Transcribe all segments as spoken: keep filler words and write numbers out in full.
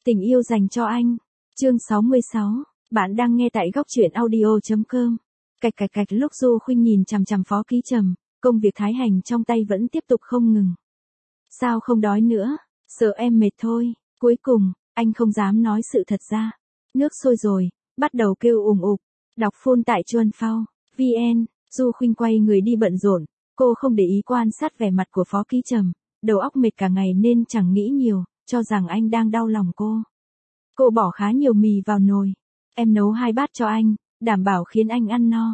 Tình yêu dành cho anh. Chương sáu mươi sáu. Bạn đang nghe tại góc truyện audio chấm com. Cạch cạch cạch lúc Du Khuynh nhìn chằm chằm Phó Ký Trầm, công việc thái hành trong tay vẫn tiếp tục không ngừng. Sao không đói nữa? Sợ em mệt thôi. Cuối cùng, anh không dám nói sự thật ra. Nước sôi rồi, bắt đầu kêu ùng ục. Đọc phone tại Chuan Phao, vn. Du Khuynh quay người đi bận rộn, cô không để ý quan sát vẻ mặt của Phó Ký Trầm, đầu óc mệt cả ngày nên chẳng nghĩ nhiều, cho rằng anh đang đau lòng cô. Cô bỏ khá nhiều mì vào nồi. Em nấu hai bát cho anh, đảm bảo khiến anh ăn no.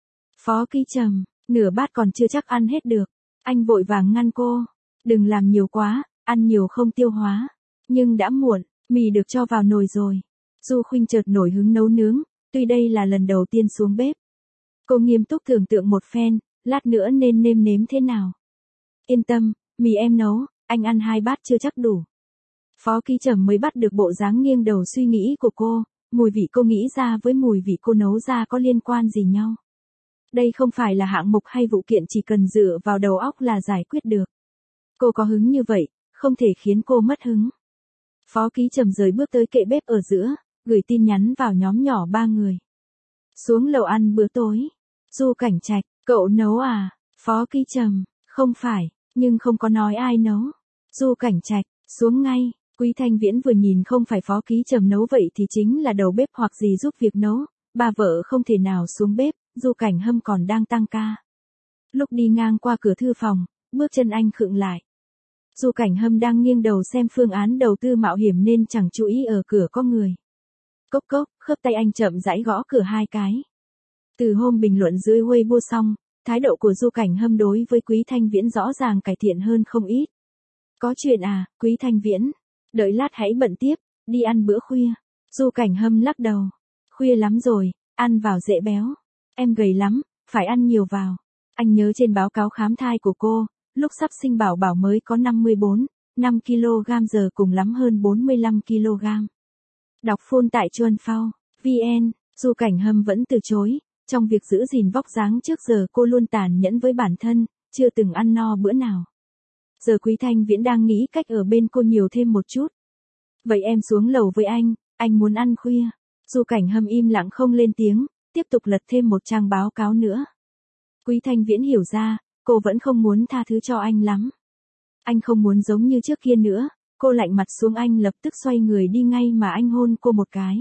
Phó Ký Trầm, nửa bát còn chưa chắc ăn hết được. Anh vội vàng ngăn cô. Đừng làm nhiều quá, ăn nhiều không tiêu hóa. Nhưng đã muộn, mì được cho vào nồi rồi. Du Khuynh chợt nổi hứng nấu nướng, tuy đây là lần đầu tiên xuống bếp. Cô nghiêm túc tưởng tượng một phen, lát nữa nên nêm nếm thế nào. Yên tâm, mì em nấu, anh ăn hai bát chưa chắc đủ. Phó Ký Trầm mới bắt được bộ dáng nghiêng đầu suy nghĩ của cô, mùi vị cô nghĩ ra với mùi vị cô nấu ra có liên quan gì nhau. Đây không phải là hạng mục hay vụ kiện chỉ cần dựa vào đầu óc là giải quyết được. Cô có hứng như vậy, không thể khiến cô mất hứng. Phó Ký Trầm rời bước tới kệ bếp ở giữa, gửi tin nhắn vào nhóm nhỏ ba người. Xuống lầu ăn bữa tối. Du Cảnh Trạch, cậu nấu à? Phó Ký Trầm, không phải, nhưng không có nói ai nấu. Du Cảnh Trạch, xuống ngay. Quý Thanh Viễn vừa nhìn không phải Phó Ký Trầm nấu vậy thì chính là đầu bếp hoặc gì giúp việc nấu, bà vợ không thể nào xuống bếp, Du Cảnh Hâm còn đang tăng ca. Lúc đi ngang qua cửa thư phòng, bước chân anh khựng lại. Du Cảnh Hâm đang nghiêng đầu xem phương án đầu tư mạo hiểm nên chẳng chú ý ở cửa có người. Cốc cốc, khớp tay anh chậm rãi gõ cửa hai cái. Từ hôm bình luận dưới Weibo xong, thái độ của Du Cảnh Hâm đối với Quý Thanh Viễn rõ ràng cải thiện hơn không ít. Có chuyện à, Quý Thanh Viễn? Đợi lát hãy bận tiếp, đi ăn bữa khuya. Du Cảnh Hâm lắc đầu. Khuya lắm rồi, ăn vào dễ béo. Em gầy lắm, phải ăn nhiều vào. Anh nhớ trên báo cáo khám thai của cô, lúc sắp sinh bảo bảo mới có năm mươi bốn, năm ki lô gam giờ cùng lắm hơn bốn mươi lăm ki lô gam. Đọc phone tại Chuan Phao, vn. Du Cảnh Hâm vẫn từ chối. Trong việc giữ gìn vóc dáng trước giờ cô luôn tàn nhẫn với bản thân, chưa từng ăn no bữa nào. Giờ Quý Thanh Viễn đang nghĩ cách ở bên cô nhiều thêm một chút. Vậy em xuống lầu với anh, anh muốn ăn khuya. Du Cảnh Hâm im lặng không lên tiếng, tiếp tục lật thêm một trang báo cáo nữa. Quý Thanh Viễn hiểu ra, cô vẫn không muốn tha thứ cho anh lắm. Anh không muốn giống như trước kia nữa, cô lạnh mặt xuống anh lập tức xoay người đi ngay mà anh hôn cô một cái.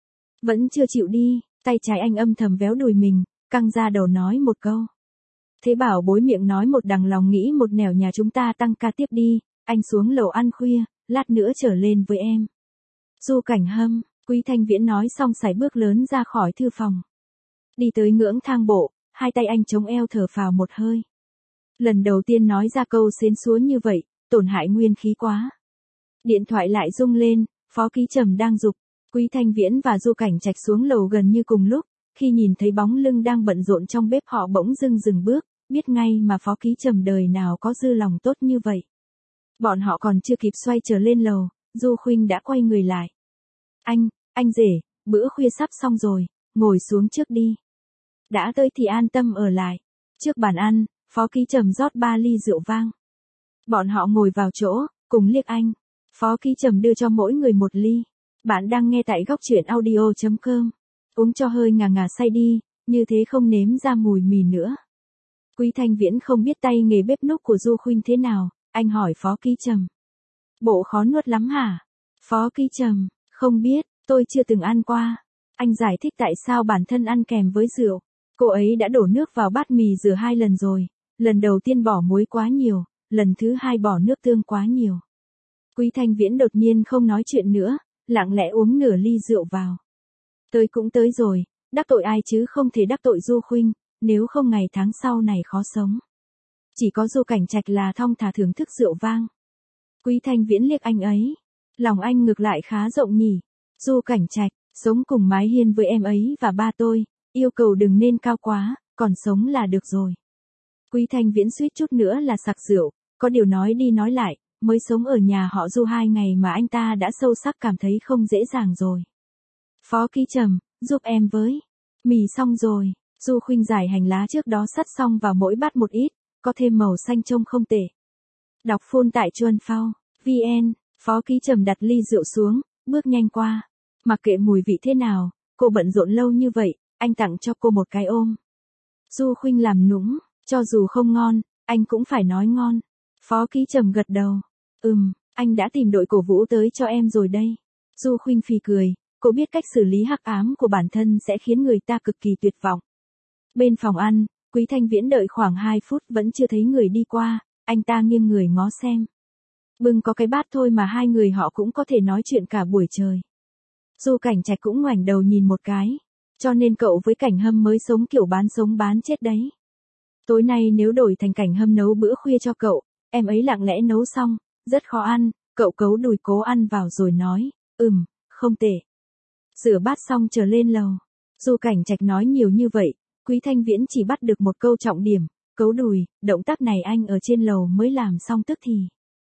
Vẫn chưa chịu đi, tay trái anh âm thầm véo đùi mình, căng ra đầu nói một câu. Thế bảo bối miệng nói một đằng lòng nghĩ một nẻo nhà chúng ta tăng ca tiếp đi, anh xuống lầu ăn khuya, lát nữa trở lên với em. Du Cảnh Hâm, Quý Thanh Viễn nói xong sải bước lớn ra khỏi thư phòng. Đi tới ngưỡng thang bộ, hai tay anh chống eo thở phào một hơi. Lần đầu tiên nói ra câu xến xúa như vậy, tổn hại nguyên khí quá. Điện thoại lại rung lên, Phó Ký Trầm đang giục. Quý Thanh Viễn và Du Cảnh Trạch xuống lầu gần như cùng lúc, khi nhìn thấy bóng lưng đang bận rộn trong bếp họ bỗng dưng dừng bước, biết ngay mà Phó Ký Trầm đời nào có dư lòng tốt như vậy. Bọn họ còn chưa kịp xoay trở lên lầu, Du Khuynh đã quay người lại. Anh, anh rể, bữa khuya sắp xong rồi, ngồi xuống trước đi. Đã tới thì an tâm ở lại. Trước bàn ăn, Phó Ký Trầm rót ba ly rượu vang. Bọn họ ngồi vào chỗ, cùng liếc anh. Phó Ký Trầm đưa cho mỗi người một ly. Bạn đang nghe tại góc truyện audio chấm com. Uống cho hơi ngà ngà say đi, như thế không nếm ra mùi mì nữa. Quý Thanh Viễn không biết tay nghề bếp núc của Du Khuynh thế nào, anh hỏi Phó Ký Trầm. Bộ khó nuốt lắm hả? Phó Ký Trầm, không biết, tôi chưa từng ăn qua. Anh giải thích tại sao bản thân ăn kèm với rượu. Cô ấy đã đổ nước vào bát mì rửa hai lần rồi. Lần đầu tiên bỏ muối quá nhiều, lần thứ hai bỏ nước tương quá nhiều. Quý Thanh Viễn đột nhiên không nói chuyện nữa, lặng lẽ uống nửa ly rượu vào. Tới cũng tới rồi, đắc tội ai chứ không thể đắc tội Du Khuynh, nếu không ngày tháng sau này khó sống. Chỉ có Du Cảnh Trạch là thong thả thưởng thức rượu vang. Quý Thanh Viễn liếc anh ấy. Lòng anh ngược lại khá rộng nhỉ. Du Cảnh Trạch, sống cùng mái hiên với em ấy và ba tôi, yêu cầu đừng nên cao quá, còn sống là được rồi. Quý Thanh Viễn suýt chút nữa là sặc rượu, có điều nói đi nói lại, mới sống ở nhà họ Du hai ngày mà anh ta đã sâu sắc cảm thấy không dễ dàng rồi. Phó Ký Trầm, giúp em với. Mì xong rồi, Du Khuynh giải hành lá trước đó sắt xong vào mỗi bát một ít, có thêm màu xanh trông không tệ. Đọc phone tại Chuan Phao, vn. Phó Ký Trầm đặt ly rượu xuống, bước nhanh qua. Mặc kệ mùi vị thế nào, cô bận rộn lâu như vậy, anh tặng cho cô một cái ôm. Du Khuynh làm nũng, cho dù không ngon, anh cũng phải nói ngon. Phó Ký Trầm gật đầu. Ừm, anh đã tìm đội cổ vũ tới cho em rồi đây. Du Khuynh phì cười, cô biết cách xử lý hắc ám của bản thân sẽ khiến người ta cực kỳ tuyệt vọng. Bên phòng ăn, Quý Thanh Viễn đợi khoảng hai phút vẫn chưa thấy người đi qua, anh ta nghiêng người ngó xem. Bưng có cái bát thôi mà hai người họ cũng có thể nói chuyện cả buổi trời. Du Cảnh Trạch cũng ngoảnh đầu nhìn một cái, cho nên cậu với Cảnh Hâm mới sống kiểu bán sống bán chết đấy. Tối nay nếu đổi thành Cảnh Hâm nấu bữa khuya cho cậu, em ấy lặng lẽ nấu xong, rất khó ăn, cậu cấu đùi cố ăn vào rồi nói, ừm, không tệ. Rửa bát xong trở lên lầu. Du Cảnh Trạch nói nhiều như vậy, Quý Thanh Viễn chỉ bắt được một câu trọng điểm, cấu đùi, động tác này anh ở trên lầu mới làm xong tức thì.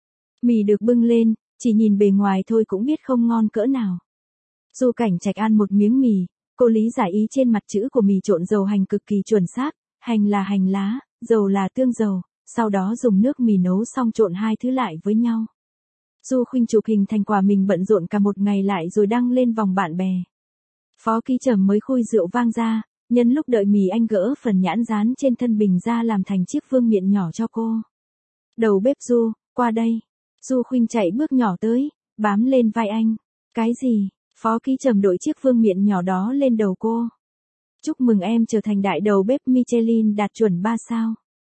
Mì được bưng lên, chỉ nhìn bề ngoài thôi cũng biết không ngon cỡ nào. Du Cảnh Trạch ăn một miếng mì, cô lý giải ý trên mặt chữ của mì trộn dầu hành cực kỳ chuẩn xác, hành là hành lá, dầu là tương dầu, sau đó dùng nước mì nấu xong trộn hai thứ lại với nhau. Du Khuynh chụp hình thành quả mình bận rộn cả một ngày lại rồi đăng lên vòng bạn bè. Phó Ký Trầm mới khui rượu vang ra, nhân lúc đợi mì anh gỡ phần nhãn dán trên thân bình ra làm thành chiếc vương miện nhỏ cho cô. Đầu bếp Du, qua đây. Du Khuynh chạy bước nhỏ tới, bám lên vai anh. Cái gì? Phó Ký Trầm đội chiếc vương miện nhỏ đó lên đầu cô. Chúc mừng em trở thành đại đầu bếp Michelin đạt chuẩn ba sao.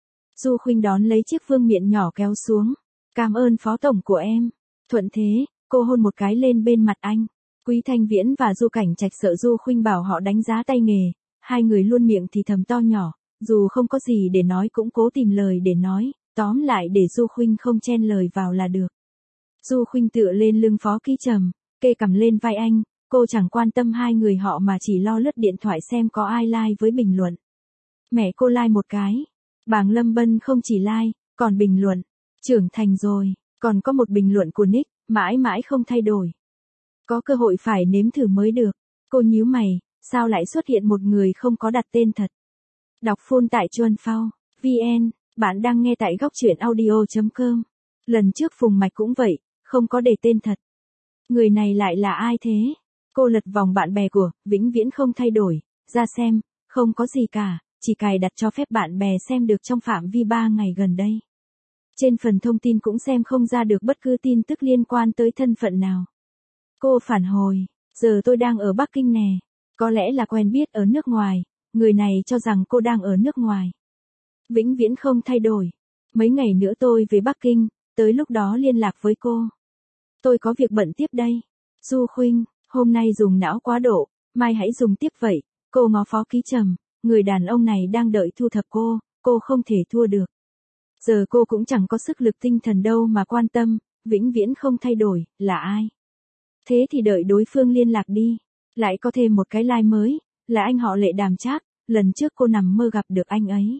Du Khuynh đón lấy chiếc vương miện nhỏ kéo xuống. Cảm ơn phó tổng của em. Thuận thế, cô hôn một cái lên bên mặt anh. Quý Thanh Viễn và Du Cảnh Trạch sợ Du Khuynh bảo họ đánh giá tay nghề, hai người luôn miệng thì thầm to nhỏ, dù không có gì để nói cũng cố tìm lời để nói, tóm lại để Du Khuynh không chen lời vào là được. Du Khuynh tựa lên lưng Phó Ký Trầm, kê cằm lên vai anh, cô chẳng quan tâm hai người họ mà chỉ lo lướt điện thoại xem có ai like với bình luận. Mẹ cô like một cái, Bàng Lâm Bân không chỉ like, còn bình luận, trưởng thành rồi, còn có một bình luận của Nick, mãi mãi không thay đổi. Có cơ hội phải nếm thử mới được. Cô nhíu mày, sao lại xuất hiện một người không có đặt tên thật. Đọc full tại chuan phao, vn, bạn đang nghe tại góc truyện audio chấm com. Lần trước Phùng Mạch cũng vậy, không có để tên thật. Người này lại là ai thế? Cô lật vòng bạn bè của, vĩnh viễn không thay đổi, ra xem, không có gì cả, chỉ cài đặt cho phép bạn bè xem được trong phạm vi ba ngày gần đây. Trên phần thông tin cũng xem không ra được bất cứ tin tức liên quan tới thân phận nào. Cô phản hồi, giờ tôi đang ở Bắc Kinh nè, có lẽ là quen biết ở nước ngoài, người này cho rằng cô đang ở nước ngoài. Vĩnh viễn không thay đổi, mấy ngày nữa tôi về Bắc Kinh, tới lúc đó liên lạc với cô. Tôi có việc bận tiếp đây. Du Khuynh, hôm nay dùng não quá độ, mai hãy dùng tiếp vậy, cô ngó Phó Ký Trầm, người đàn ông này đang đợi thu thập cô, cô không thể thua được. Giờ cô cũng chẳng có sức lực tinh thần đâu mà quan tâm, vĩnh viễn không thay đổi, là ai? Thế thì đợi đối phương liên lạc đi. Lại có thêm một cái like mới, là anh họ Lệ Đàm Trác, lần trước cô nằm mơ gặp được anh ấy.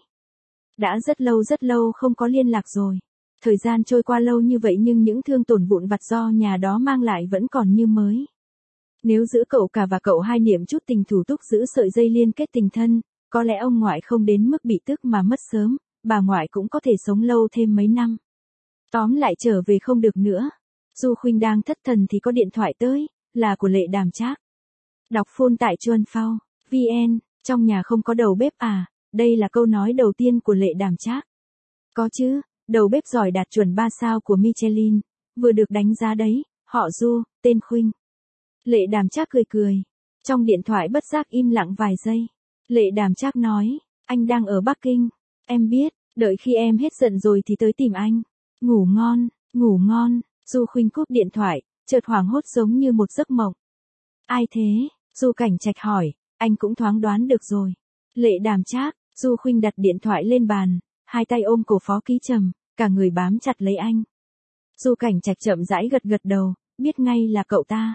Đã rất lâu rất lâu không có liên lạc rồi. Thời gian trôi qua lâu như vậy nhưng những thương tổn vụn vặt do nhà đó mang lại vẫn còn như mới. Nếu giữa cậu cả và cậu hai niệm chút tình thủ túc giữ sợi dây liên kết tình thân, có lẽ ông ngoại không đến mức bị tức mà mất sớm, bà ngoại cũng có thể sống lâu thêm mấy năm. Tóm lại trở về không được nữa. Du Khuynh đang thất thần thì có điện thoại tới, là của Lệ Đàm Trác. Đọc full tại chuan phao, vn, trong nhà không có đầu bếp à, đây là câu nói đầu tiên của Lệ Đàm Trác. Có chứ, đầu bếp giỏi đạt chuẩn ba sao của Michelin, vừa được đánh giá đấy, họ Du, tên Khuynh. Lệ Đàm Trác cười cười, trong điện thoại bất giác im lặng vài giây. Lệ Đàm Trác nói, anh đang ở Bắc Kinh, em biết, đợi khi em hết giận rồi thì tới tìm anh. Ngủ ngon, ngủ ngon. Du Khuynh cúp điện thoại, chợt hoảng hốt giống như một giấc mộng. Ai thế? Du Cảnh Trạch hỏi, anh cũng thoáng đoán được rồi. Lệ Đàm Trác. Du Khuynh đặt điện thoại lên bàn, hai tay ôm cổ Phó Ký Trầm, cả người bám chặt lấy anh. Du Cảnh Trạch chậm rãi gật gật đầu, biết ngay là cậu ta.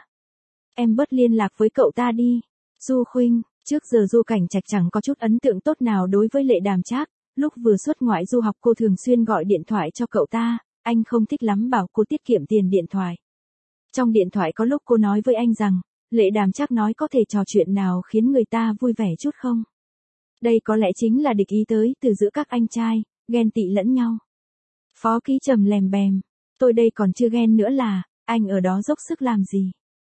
Em bớt liên lạc với cậu ta đi. Du Khuynh, trước giờ Du Cảnh Trạch chẳng có chút ấn tượng tốt nào đối với Lệ Đàm Trác, lúc vừa xuất ngoại du học cô thường xuyên gọi điện thoại cho cậu ta. Anh không thích lắm bảo cô tiết kiệm tiền điện thoại. Trong điện thoại có lúc cô nói với anh rằng, Lệ Đàm Trác nói có thể trò chuyện nào khiến người ta vui vẻ chút không? Đây có lẽ chính là địch ý tới từ giữa các anh trai, ghen tị lẫn nhau. Phó Ký Trầm lèm bèm, tôi đây còn chưa ghen nữa là, anh ở đó dốc sức làm gì?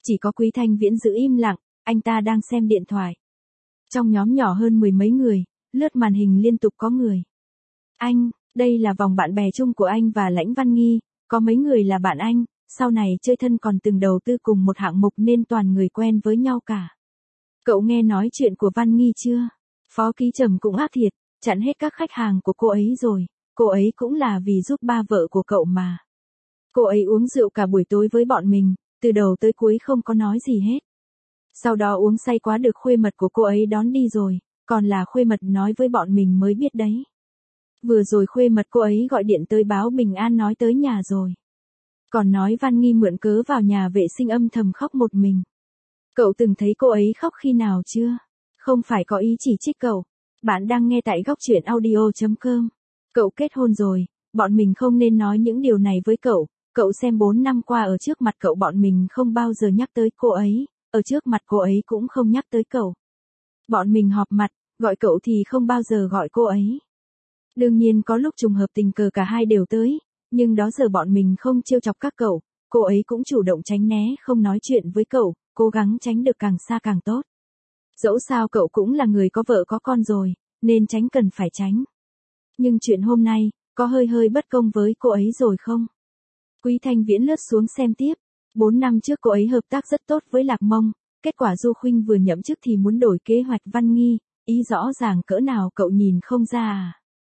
Chỉ có Quý Thanh Viễn giữ im lặng, anh ta đang xem điện thoại. Trong nhóm nhỏ hơn mười mấy người, lướt màn hình liên tục có người. Anh, đây là vòng bạn bè chung của anh và Lãnh Văn Nghi, có mấy người là bạn anh, sau này chơi thân còn từng đầu tư cùng một hạng mục nên toàn người quen với nhau cả. Cậu nghe nói chuyện của Văn Nghi chưa? Phó Ký Trầm cũng ác thiệt, chặn hết các khách hàng của cô ấy rồi, cô ấy cũng là vì giúp ba vợ của cậu mà. Cô ấy uống rượu cả buổi tối với bọn mình, từ đầu tới cuối không có nói gì hết. Sau đó uống say quá được khuê mật của cô ấy đón đi rồi, còn là khuê mật nói với bọn mình mới biết đấy. Vừa rồi khuê mật cô ấy gọi điện tới báo bình an nói tới nhà rồi. Còn nói Văn Nghi mượn cớ vào nhà vệ sinh âm thầm khóc một mình. Cậu từng thấy cô ấy khóc khi nào chưa? Không phải có ý chỉ trích cậu. Bạn đang nghe tại góc truyện audio chấm com. Cậu kết hôn rồi, bọn mình không nên nói những điều này với cậu. Cậu xem bốn năm qua ở trước mặt cậu bọn mình không bao giờ nhắc tới cô ấy, ở trước mặt cô ấy cũng không nhắc tới cậu. Bọn mình họp mặt, gọi cậu thì không bao giờ gọi cô ấy. Đương nhiên có lúc trùng hợp tình cờ cả hai đều tới, nhưng đó giờ bọn mình không trêu chọc các cậu, cô ấy cũng chủ động tránh né không nói chuyện với cậu, cố gắng tránh được càng xa càng tốt. Dẫu sao cậu cũng là người có vợ có con rồi, nên tránh cần phải tránh. Nhưng chuyện hôm nay, có hơi hơi bất công với cô ấy rồi không? Quý Thanh Viễn lướt xuống xem tiếp. Bốn năm trước cô ấy hợp tác rất tốt với Lạc Mông, kết quả Du Khuynh vừa nhậm chức thì muốn đổi kế hoạch Văn Nghi, ý rõ ràng cỡ nào cậu nhìn không ra à.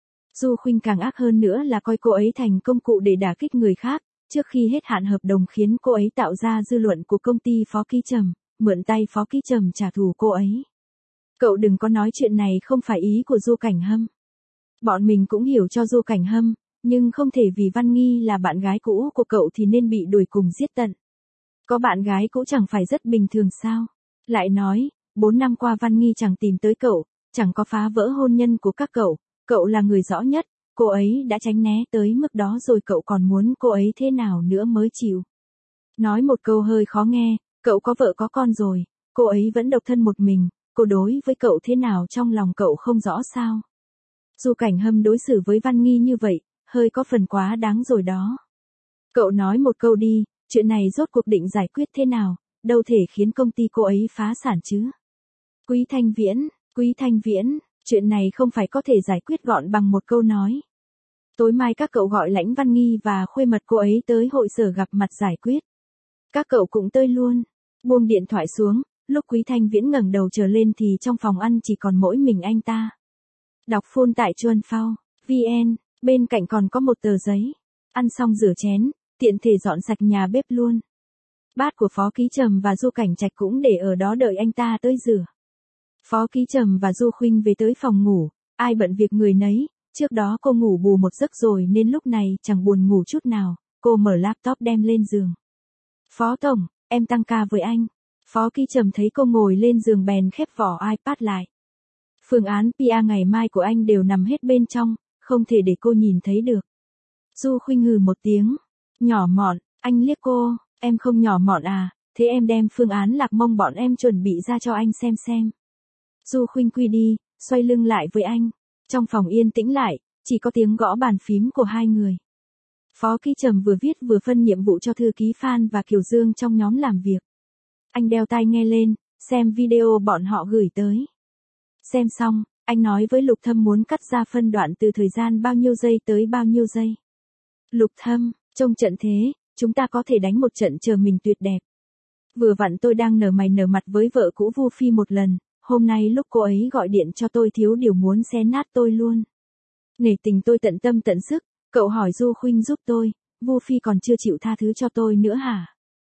Du Khuynh càng ác hơn nữa là coi cô ấy thành công cụ để đả kích người khác, trước khi hết hạn hợp đồng khiến cô ấy tạo ra dư luận của công ty Phó Ký Trầm, mượn tay Phó Ký Trầm trả thù cô ấy. Cậu đừng có nói chuyện này không phải ý của Du Cảnh Hâm. Bọn mình cũng hiểu cho Du Cảnh Hâm, nhưng không thể vì Văn Nghi là bạn gái cũ của cậu thì nên bị đuổi cùng giết tận. Có bạn gái cũ chẳng phải rất bình thường sao? Lại nói, bốn năm qua Văn Nghi chẳng tìm tới cậu, chẳng có phá vỡ hôn nhân của các cậu, cậu là người rõ nhất, cô ấy đã tránh né tới mức đó rồi cậu còn muốn cô ấy thế nào nữa mới chịu. Nói một câu hơi khó nghe, cậu có vợ có con rồi, cô ấy vẫn độc thân một mình, cô đối với cậu thế nào trong lòng cậu không rõ sao? Du Cảnh Hâm đối xử với Văn Nghi như vậy, hơi có phần quá đáng rồi đó. Cậu nói một câu đi, chuyện này rốt cuộc định giải quyết thế nào, đâu thể khiến công ty cô ấy phá sản chứ. Quý Thanh Viễn, Quý Thanh Viễn, chuyện này không phải có thể giải quyết gọn bằng một câu nói. Tối mai các cậu gọi Lãnh Văn Nghi và khuê mật cô ấy tới hội sở gặp mặt giải quyết. Các cậu cũng tới luôn. Buông điện thoại xuống, lúc Quý Thanh Viễn ngẩng đầu trở lên thì trong phòng ăn chỉ còn mỗi mình anh ta. Đọc phone tại Chuan Phao, vn, bên cạnh còn có một tờ giấy. Ăn xong rửa chén, tiện thể dọn sạch nhà bếp luôn. Bát của Phó Ký Trầm và Du Cảnh Trạch cũng để ở đó đợi anh ta tới rửa. Phó Ký Trầm và Du Khuynh về tới phòng ngủ, ai bận việc người nấy, trước đó cô ngủ bù một giấc rồi nên lúc này chẳng buồn ngủ chút nào, cô mở laptop đem lên giường. Phó Tổng, em tăng ca với anh. Phó Ký Trầm thấy cô ngồi lên giường bèn khép vỏ iPad lại. Phương án pê e ngày mai của anh đều nằm hết bên trong, không thể để cô nhìn thấy được. Du Khuynh hừ một tiếng. Nhỏ mọn, anh liếc cô, em không nhỏ mọn à, thế em đem phương án Lạc Mông bọn em chuẩn bị ra cho anh xem xem. Du Khuynh quy đi, xoay lưng lại với anh. Trong phòng yên tĩnh lại, chỉ có tiếng gõ bàn phím của hai người. Phó Ký Trầm vừa viết vừa phân nhiệm vụ cho thư ký Phan và Kiều Dương trong nhóm làm việc. Anh đeo tai nghe lên, xem video bọn họ gửi tới. Xem xong, anh nói với Lục Thâm muốn cắt ra phân đoạn từ thời gian bao nhiêu giây tới bao nhiêu giây. Lục Thâm, trông trận thế, chúng ta có thể đánh một trận chờ mình tuyệt đẹp. Vừa vặn tôi đang nở mày nở mặt với vợ cũ Vu Phi một lần, hôm nay lúc cô ấy gọi điện cho tôi thiếu điều muốn xé nát tôi luôn. Nể tình tôi tận tâm tận sức, cậu hỏi Du Khuynh giúp tôi, Vu Phi còn chưa chịu tha thứ cho tôi nữa hả?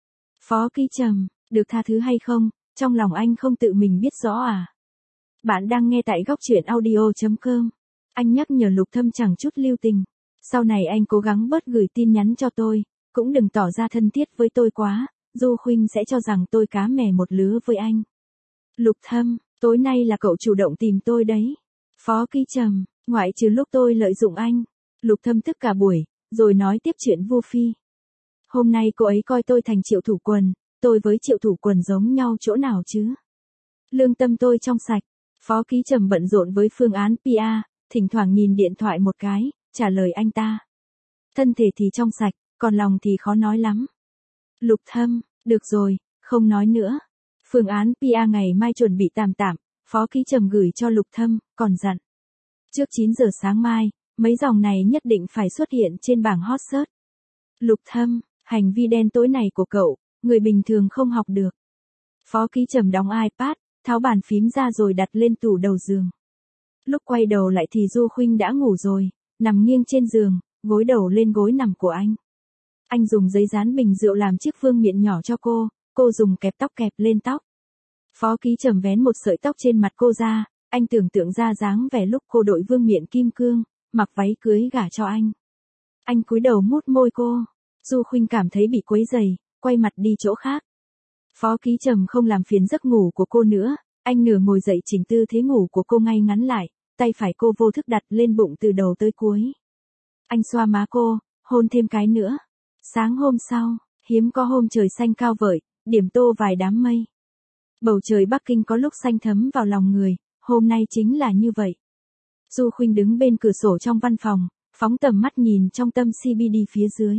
Phó Ký Trầm, được tha thứ hay không, trong lòng anh không tự mình biết rõ à? Bạn đang nghe tại góc truyện audio chấm com. Anh nhắc nhở Lục Thâm chẳng chút lưu tình. Sau này anh cố gắng bớt gửi tin nhắn cho tôi, cũng đừng tỏ ra thân thiết với tôi quá, Du Khuynh sẽ cho rằng tôi cá mè một lứa với anh. Lục Thâm, tối nay là cậu chủ động tìm tôi đấy. Phó Ký Trầm, ngoại trừ lúc tôi lợi dụng anh. Lục Thâm tức cả buổi, rồi nói tiếp chuyện Vu Phi. Hôm nay cô ấy coi tôi thành Triệu Thủ Quần, tôi với Triệu Thủ Quần giống nhau chỗ nào chứ? Lương tâm tôi trong sạch. Phó Ký Trầm bận rộn với phương án pê e, thỉnh thoảng nhìn điện thoại một cái, trả lời anh ta. Thân thể thì trong sạch, còn lòng thì khó nói lắm. Lục Thâm, được rồi, Không nói nữa. Phương án pê e ngày mai chuẩn bị tạm tạm, Phó Ký Trầm gửi cho Lục Thâm, còn dặn. Trước chín giờ sáng mai, mấy dòng này nhất định phải xuất hiện trên bảng hot search. Lục Thâm, hành vi đen tối này của cậu, người bình thường không học được. Phó Ký Trầm đóng iPad, tháo bàn phím ra rồi đặt lên tủ đầu giường. Lúc quay đầu lại thì Du Khuynh đã ngủ rồi, nằm nghiêng trên giường, gối đầu lên gối nằm của anh. Anh dùng giấy dán bình rượu làm chiếc vương miện nhỏ cho cô, cô dùng kẹp tóc kẹp lên tóc. Phó Ký Trầm vén một sợi tóc trên mặt cô ra, anh tưởng tượng ra dáng vẻ lúc cô đội vương miện kim cương, mặc váy cưới gả cho anh. Anh cúi đầu mút môi cô, Du Khuynh cảm thấy bị quấy rầy, quay mặt đi chỗ khác. Phó Ký Trầm không làm phiền giấc ngủ của cô nữa, anh nửa ngồi dậy chỉnh tư thế ngủ của cô ngay ngắn lại, tay phải cô vô thức đặt lên bụng từ đầu tới cuối. Anh xoa má cô, hôn thêm cái nữa. Sáng hôm sau, hiếm có hôm trời xanh cao vợi, điểm tô vài đám mây. Bầu trời Bắc Kinh có lúc xanh thấm vào lòng người, hôm nay chính là như vậy. Du Khuynh đứng bên cửa sổ trong văn phòng, phóng tầm mắt nhìn trong tâm xê bê đê phía dưới.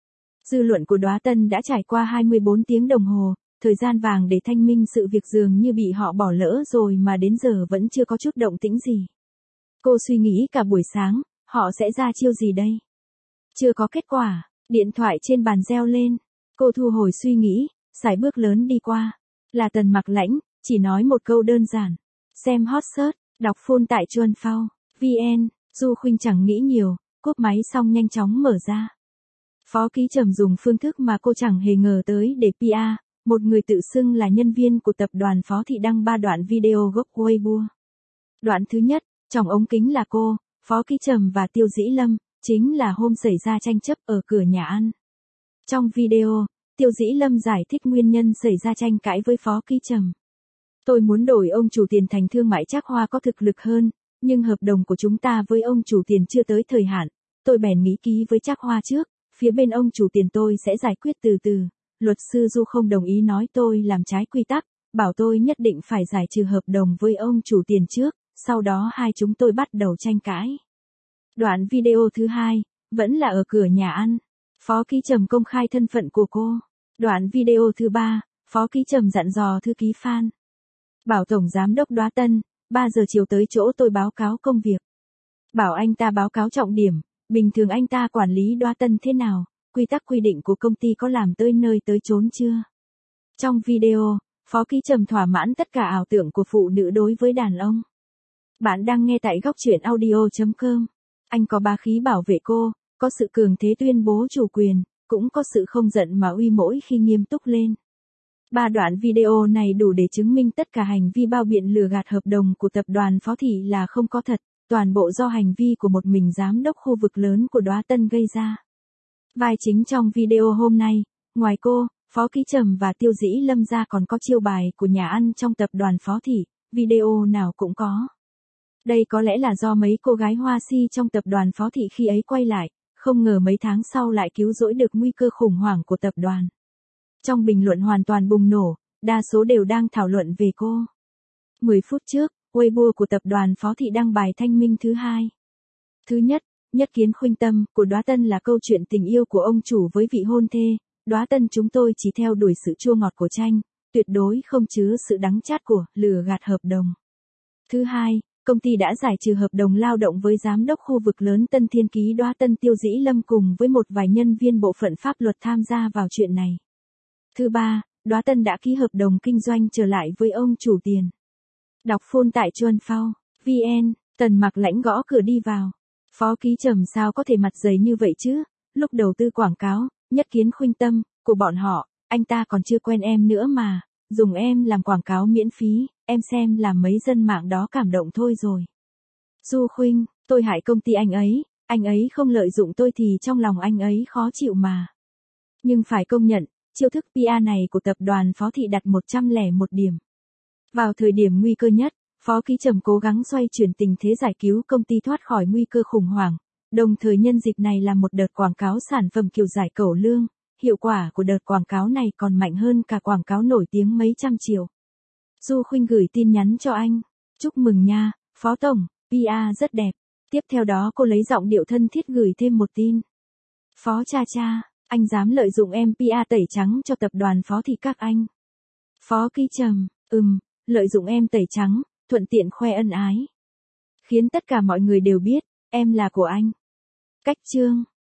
Dư luận của Đóa Tân đã trải qua hai mươi bốn tiếng đồng hồ, thời gian vàng để thanh minh sự việc dường như bị họ bỏ lỡ rồi mà đến giờ vẫn chưa có chút động tĩnh gì. Cô suy nghĩ cả buổi sáng, họ sẽ ra chiêu gì đây? Chưa có kết quả, điện thoại trên bàn reo lên. Cô thu hồi suy nghĩ, sải bước lớn đi qua. Là Tần Mặc Lãnh, chỉ nói một câu đơn giản. Xem hot search, đọc full tại Chuan Phao, vn. Du Khuynh chẳng nghĩ nhiều, cúp máy xong nhanh chóng mở ra. Phó Ký Trầm dùng phương thức mà cô chẳng hề ngờ tới để pê e, một người tự xưng là nhân viên của tập đoàn Phó Thị đăng ba đoạn video gốc Weibo. Đoạn thứ nhất, trong ống kính là cô, Phó Ký Trầm và Tiêu Dĩ Lâm, chính là hôm xảy ra tranh chấp ở cửa nhà ăn. Trong video, Tiêu Dĩ Lâm giải thích nguyên nhân xảy ra tranh cãi với Phó Ký Trầm. Tôi muốn đổi ông chủ tiền thành thương mại Trác Hoa có thực lực hơn, nhưng hợp đồng của chúng ta với ông chủ tiền chưa tới thời hạn, tôi bèn nghĩ ký với Trác Hoa trước, phía bên ông chủ tiền tôi sẽ giải quyết từ từ. Luật sư Du không đồng ý, nói tôi làm trái quy tắc, bảo tôi nhất định phải giải trừ hợp đồng với ông chủ tiền trước, sau đó hai chúng tôi bắt đầu tranh cãi. Đoạn video thứ hai, vẫn là ở cửa nhà ăn. Phó Ký Trầm công khai thân phận của cô. Đoạn video thứ ba, Phó Ký Trầm dặn dò thư ký Phan. Bảo Tổng Giám đốc Đóa Tân, ba giờ chiều tới chỗ tôi báo cáo công việc. Bảo anh ta báo cáo trọng điểm, bình thường anh ta quản lý Đóa Tân thế nào, quy tắc quy định của công ty có làm tới nơi tới chốn chưa. Trong video, Phó Ký Trầm thỏa mãn tất cả ảo tưởng của phụ nữ đối với đàn ông. Bạn đang nghe tại góc truyện audio chấm com. Anh có bá khí bảo vệ cô, có sự cường thế tuyên bố chủ quyền, cũng có sự không giận mà uy mỗi khi nghiêm túc lên. Ba đoạn video này đủ để chứng minh tất cả hành vi bao biện lừa gạt hợp đồng của tập đoàn Phó Thị là không có thật, toàn bộ do hành vi của một mình giám đốc khu vực lớn của Đóa Tân gây ra. Vai chính trong video hôm nay, ngoài cô, Phó Ký Trầm và Tiêu Dĩ Lâm ra còn có chiêu bài của nhà ăn trong tập đoàn Phó Thị, video nào cũng có. Đây có lẽ là do mấy cô gái hoa si trong tập đoàn Phó Thị khi ấy quay lại, không ngờ mấy tháng sau lại cứu rỗi được nguy cơ khủng hoảng của tập đoàn. Trong bình luận hoàn toàn bùng nổ, đa số đều đang thảo luận về cô. mười phút trước, Weibo của tập đoàn Phó Thị đăng bài thanh minh thứ hai. Thứ nhất, Nhất kiến khuynh tâm của Đóa Tân là câu chuyện tình yêu của ông chủ với vị hôn thê. Đóa Tân chúng tôi chỉ theo đuổi sự chua ngọt của tranh, tuyệt đối không chứa sự đắng chát của lừa gạt hợp đồng. Thứ hai, công ty đã giải trừ hợp đồng lao động với giám đốc khu vực lớn Tân Thiên Ký Đóa Tân Tiêu Dĩ Lâm cùng với một vài nhân viên bộ phận pháp luật tham gia vào chuyện này. Thứ ba, Đóa Tân đã ký hợp đồng kinh doanh trở lại với ông chủ tiền. Đọc full tại Chuan Phao, vn. Tần Mặc Lãnh gõ cửa đi vào. Phó Ký Trầm sao có thể mặt dày như vậy chứ, lúc đầu tư quảng cáo, nhất kiến khuynh tâm, của bọn họ, anh ta còn chưa quen em nữa mà, dùng em làm quảng cáo miễn phí, em xem làm mấy dân mạng đó cảm động thôi rồi. Du Khuynh, tôi hại công ty anh ấy, anh ấy không lợi dụng tôi thì trong lòng anh ấy khó chịu mà. Nhưng phải công nhận, chiêu thức pê e này của tập đoàn Phó Thị đặt một trăm lẻ một điểm. Vào thời điểm nguy cơ nhất, Phó Ký Trầm cố gắng xoay chuyển tình thế giải cứu công ty thoát khỏi nguy cơ khủng hoảng, đồng thời nhân dịp này làm một đợt quảng cáo sản phẩm kiểu giải cẩu lương, hiệu quả của đợt quảng cáo này còn mạnh hơn cả quảng cáo nổi tiếng mấy trăm triệu. Du Khuynh gửi tin nhắn cho anh, chúc mừng nha, Phó Tổng, pê e rất đẹp. Tiếp theo đó cô lấy giọng điệu thân thiết gửi thêm một tin. Phó cha cha, anh dám lợi dụng em pê e tẩy trắng cho tập đoàn Phó Thị các anh. Phó Ký Trầm, ừm, lợi dụng em tẩy trắng, thuận tiện khoe ân ái. Khiến tất cả mọi người đều biết, em là của anh. Cách chương